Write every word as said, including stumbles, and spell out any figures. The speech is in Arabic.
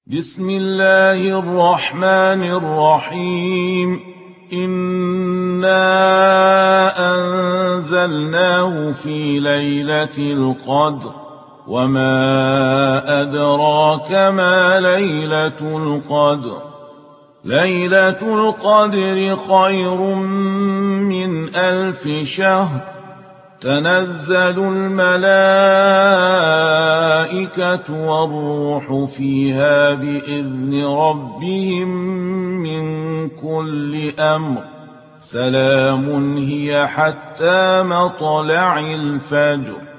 بسم الله الرحمن الرحيم إنا أنزلناه في ليلة القدر وما أدراك ما ليلة القدر ليلة القدر خير من ألف شهر تنزل الملائكة والروح فيها بإذن ربهم من كل أمر سلام هي حتى مطلع الفجر.